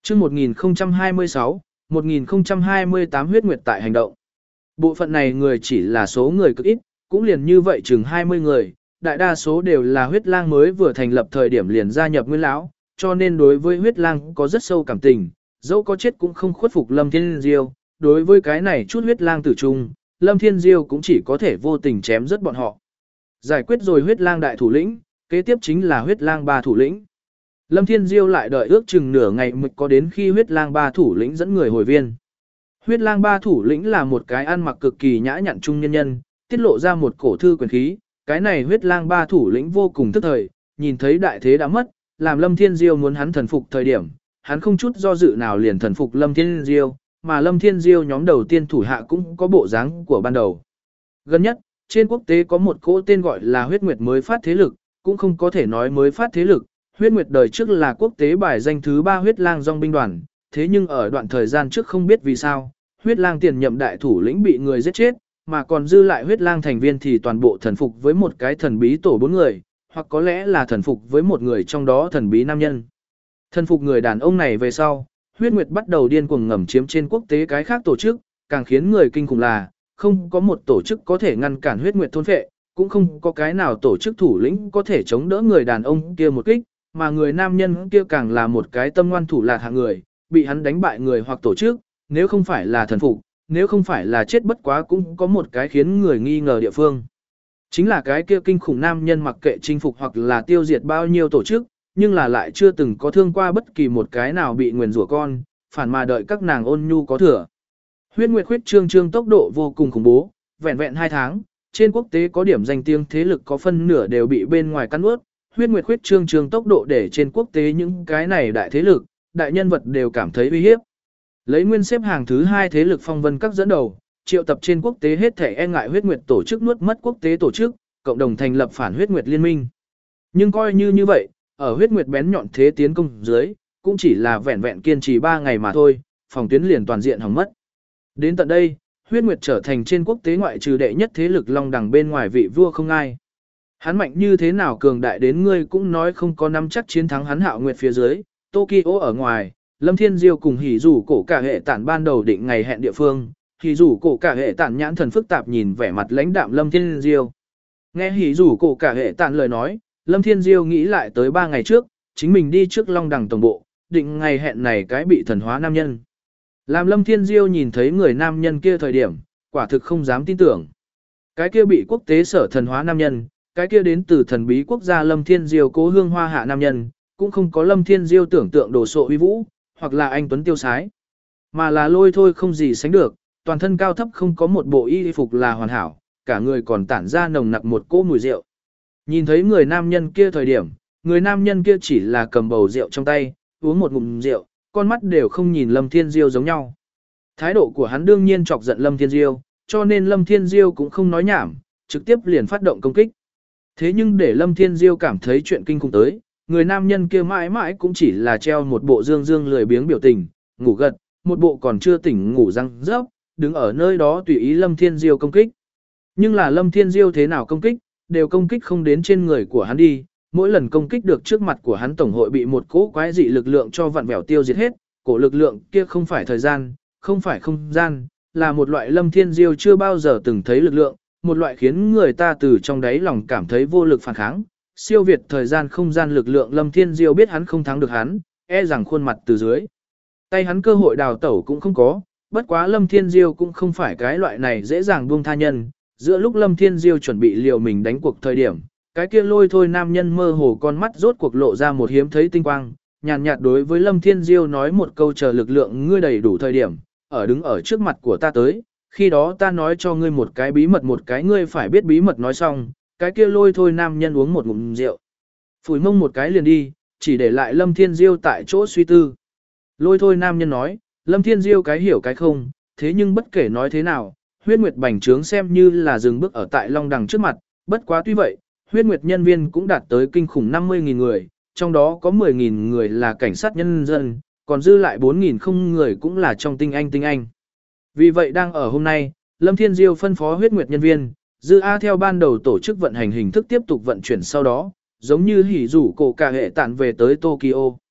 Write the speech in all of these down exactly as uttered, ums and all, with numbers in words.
Chương một nghìn không trăm hai mươi sáu, một nghìn không trăm hai mươi tám huyết nguyệt tại hành động. Bộ phận này người chỉ là số người cực ít, cũng liền như vậy chừng hai mươi người, đại đa số đều là huyết lang mới vừa thành lập thời điểm liền gia nhập Nguyên lão, cho nên đối với huyết lang có rất sâu cảm tình, dẫu có chết cũng không khuất phục Lâm Thiên Diêu, đối với cái này chút huyết lang tử trung, Lâm Thiên Diêu cũng chỉ có thể vô tình chém rất bọn họ. Giải quyết rồi huyết lang đại thủ lĩnh, kế tiếp chính là huyết lang ba thủ lĩnh. Lâm Thiên Diêu lại đợi ước chừng nửa ngày mới có đến khi huyết lang ba thủ lĩnh dẫn người hồi viên. Huyết lang ba thủ lĩnh là một cái ăn mặc cực kỳ nhã nhặn trung nhân nhân, tiết lộ ra một cổ thư quyền khí, cái này huyết lang ba thủ lĩnh vô cùng tức thời, nhìn thấy đại thế đã mất, làm Lâm Thiên Diêu muốn hắn thần phục thời điểm, hắn không chút do dự nào liền thần phục Lâm Thiên Diêu, mà Lâm Thiên Diêu nhóm đầu tiên thủ hạ cũng có bộ dáng của ban đầu. Gần nhất, trên quốc tế có một cỗ tên gọi là huyết nguyệt mới phát thế lực, cũng không có thể nói mới phát thế lực, huyết nguyệt đời trước là quốc tế bài danh thứ ba huyết lang dòng binh đoàn, thế nhưng ở đoạn thời gian trước không biết vì sao, huyết lang tiền nhậm đại thủ lĩnh bị người giết chết, mà còn dư lại huyết lang thành viên thì toàn bộ thần phục với một cái thần bí tổ bốn người, hoặc có lẽ là thần phục với một người trong đó thần bí nam nhân. Thần phục người đàn ông này về sau, huyết nguyệt bắt đầu điên cuồng ngầm chiếm trên quốc tế cái khác tổ chức, càng khiến người kinh khủng là, không có một tổ chức có thể ngăn cản huyết nguyệt thôn phệ, cũng không có cái nào tổ chức thủ lĩnh có thể chống đỡ người đàn ông kia một kích, mà người nam nhân kia càng là một cái tâm ngoan thủ lạt hạng người, bị hắn đánh bại người hoặc tổ chức, nếu không phải là thần phục, nếu không phải là chết bất quá cũng có một cái khiến người nghi ngờ địa phương. Chính là cái kia kinh khủng nam nhân mặc kệ chinh phục hoặc là tiêu diệt bao nhiêu tổ chức, nhưng là lại chưa từng có thương qua bất kỳ một cái nào bị nguyền rủa con, phản mà đợi các nàng ôn nhu có thừa. Huyết nguyệt khuyết trương trương tốc độ vô cùng khủng bố, vẹn vẹn hai tháng, trên quốc tế có điểm danh tiếng thế lực có phân nửa đều bị bên ngoài cắn nuốt. Huyết nguyệt khuyết trương trương tốc độ để trên quốc tế những cái này đại thế lực, đại nhân vật đều cảm thấy uy hiếp. Lấy nguyên xếp hàng thứ hai thế lực phong vân các dẫn đầu, triệu tập trên quốc tế hết thể e ngại huyết nguyệt tổ chức nuốt mất quốc tế tổ chức, cộng đồng thành lập phản huyết nguyệt liên minh. Nhưng coi như như vậy, ở huyết nguyệt bén nhọn thế tiến công dưới, cũng chỉ là vẹn vẹn kiên trì ba ngày mà thôi, phòng tuyến liền toàn diện hỏng mất. Đến tận đây, huyết nguyệt trở thành trên quốc tế ngoại trừ đệ nhất thế lực long đẳng bên ngoài vị vua không ai. Hắn mạnh như thế nào cường đại đến ngươi cũng nói không có nắm chắc chiến thắng hắn Hạo Nguyệt phía dưới, Tokyo ở ngoài, Lâm Thiên Diêu cùng hỉ rủ cổ cả hệ tản ban đầu định ngày hẹn địa phương, hỉ rủ cổ cả hệ tản nhãn thần phức tạp nhìn vẻ mặt lãnh đạm Lâm Thiên Diêu. Nghe hỉ rủ cổ cả hệ tản lời nói, Lâm Thiên Diêu nghĩ lại tới ba ngày trước, chính mình đi trước Long Đằng tổng bộ, định ngày hẹn này cái bị thần hóa nam nhân. Làm Lâm Thiên Diêu nhìn thấy người nam nhân kia thời điểm, quả thực không dám tin tưởng. Cái kia bị quốc tế sở thần hóa nam nhân, cái kia đến từ thần bí quốc gia Lâm Thiên Diêu cố hương hoa hạ nam nhân, cũng không có Lâm Thiên Diêu tưởng tượng đồ sộ uy vũ, hoặc là anh tuấn tiêu sái, mà là lôi thôi không gì sánh được, toàn thân cao thấp không có một bộ y phục là hoàn hảo, cả người còn tản ra nồng nặc một cỗ mùi rượu. Nhìn thấy người nam nhân kia thời điểm, người nam nhân kia chỉ là cầm bầu rượu trong tay, uống một ngụm rượu, con mắt đều không nhìn Lâm Thiên Diêu giống nhau. Thái độ của hắn đương nhiên chọc giận Lâm Thiên Diêu, cho nên Lâm Thiên Diêu cũng không nói nhảm, trực tiếp liền phát động công kích. Thế nhưng để Lâm Thiên Diêu cảm thấy chuyện kinh khủng tới, người nam nhân kia mãi mãi cũng chỉ là treo một bộ dương dương lười biếng biểu tình, ngủ gật, một bộ còn chưa tỉnh ngủ răng rớp, đứng ở nơi đó tùy ý Lâm Thiên Diêu công kích. Nhưng là Lâm Thiên Diêu thế nào công kích, đều công kích không đến trên người của hắn đi, mỗi lần công kích được trước mặt của hắn tổng hội bị một cỗ quái dị lực lượng cho vặn vẹo tiêu diệt hết, cổ lực lượng kia không phải thời gian, không phải không gian, là một loại Lâm Thiên Diêu chưa bao giờ từng thấy lực lượng, một loại khiến người ta từ trong đáy lòng cảm thấy vô lực phản kháng, siêu việt thời gian không gian lực lượng. Lâm Thiên Diêu biết hắn không thắng được hắn, e rằng khuôn mặt từ dưới tay hắn cơ hội đào tẩu cũng không có, bất quá Lâm Thiên Diêu cũng không phải cái loại này dễ dàng buông tha nhân. Giữa lúc Lâm Thiên Diêu chuẩn bị liều mình đánh cuộc thời điểm, cái kia lôi thôi nam nhân mơ hồ con mắt rốt cuộc lộ ra một hiếm thấy tinh quang, nhàn nhạt đối với Lâm Thiên Diêu nói một câu chờ lực lượng ngươi đầy đủ thời điểm, ở đứng ở trước mặt của ta tới, khi đó ta nói cho ngươi một cái bí mật, một cái ngươi phải biết bí mật. Nói xong, cái kia lôi thôi nam nhân uống một ngụm rượu, phủi mông một cái liền đi, chỉ để lại Lâm Thiên Diêu tại chỗ suy tư. Lôi thôi nam nhân nói, Lâm Thiên Diêu cái hiểu cái không, thế nhưng bất kể nói thế nào, huyết nguyệt bành trướng xem như là dừng bước ở tại Long Đằng trước mặt, bất quá tuy vậy, huyết nguyệt nhân viên cũng đạt tới kinh khủng năm mươi nghìn người, trong đó có mười nghìn người là cảnh sát nhân dân, còn dư lại bốn nghìn không người cũng là trong tinh anh tinh anh. Vì vậy đang ở hôm nay, Lâm Thiên Diêu phân phó huyết nguyệt nhân viên, dư A theo ban đầu tổ chức vận hành hình thức tiếp tục vận chuyển sau đó, giống như hỉ rủ cổ cả hệ tản về tới Tokyo.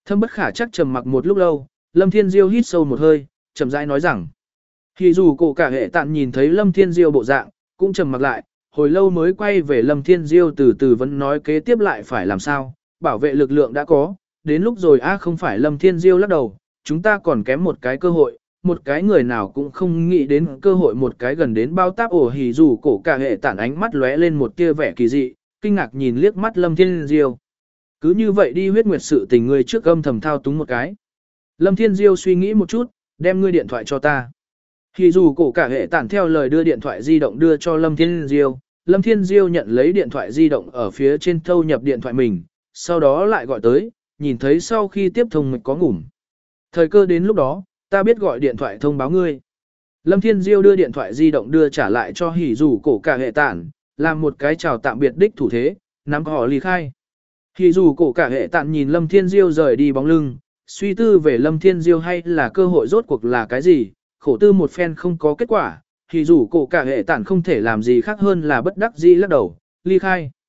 Thâm bất khả chắc trầm mặc một lúc lâu, Lâm Thiên Diêu hít sâu một hơi, chậm rãi nói rằng. Thì dù cổ cả hệ tạn nhìn thấy Lâm Thiên Diêu bộ dạng, cũng trầm mặc lại, hồi lâu mới quay về Lâm Thiên Diêu từ từ vẫn nói kế tiếp lại phải làm sao, bảo vệ lực lượng đã có, đến lúc rồi a không phải Lâm Thiên Diêu lắc đầu, chúng ta còn kém một cái cơ hội, một cái người nào cũng không nghĩ đến cơ hội một cái gần đến bao táp ổ hỉ dù cổ cả hệ tản ánh mắt lóe lên một tia vẻ kỳ dị, kinh ngạc nhìn liếc mắt Lâm Thiên Diêu. Cứ như vậy đi huyết nguyệt sự tình người trước âm thầm thao túng một cái. Lâm Thiên Diêu suy nghĩ một chút, đem ngươi điện thoại cho ta. Hỉ dù cổ cả hệ tản theo lời đưa điện thoại di động đưa cho Lâm Thiên Diêu, Lâm Thiên Diêu nhận lấy điện thoại di động ở phía trên thâu nhập điện thoại mình, sau đó lại gọi tới, nhìn thấy sau khi tiếp thông mịch có ngủm. Thời cơ đến lúc đó, ta biết gọi điện thoại thông báo ngươi. Lâm Thiên Diêu đưa điện thoại di động đưa trả lại cho hỉ dù cổ cả hệ tản, làm một cái chào tạm biệt đích thủ thế, nắm họ ly khai. Hỉ dù cổ cả hệ tản nhìn Lâm Thiên Diêu rời đi bóng lưng, suy tư về Lâm Thiên Diêu hay là cơ hội rốt cuộc là cái gì, khổ tư một phen không có kết quả, hỉ dù cổ cả hệ tản không thể làm gì khác hơn là bất đắc dĩ lắc đầu, ly khai.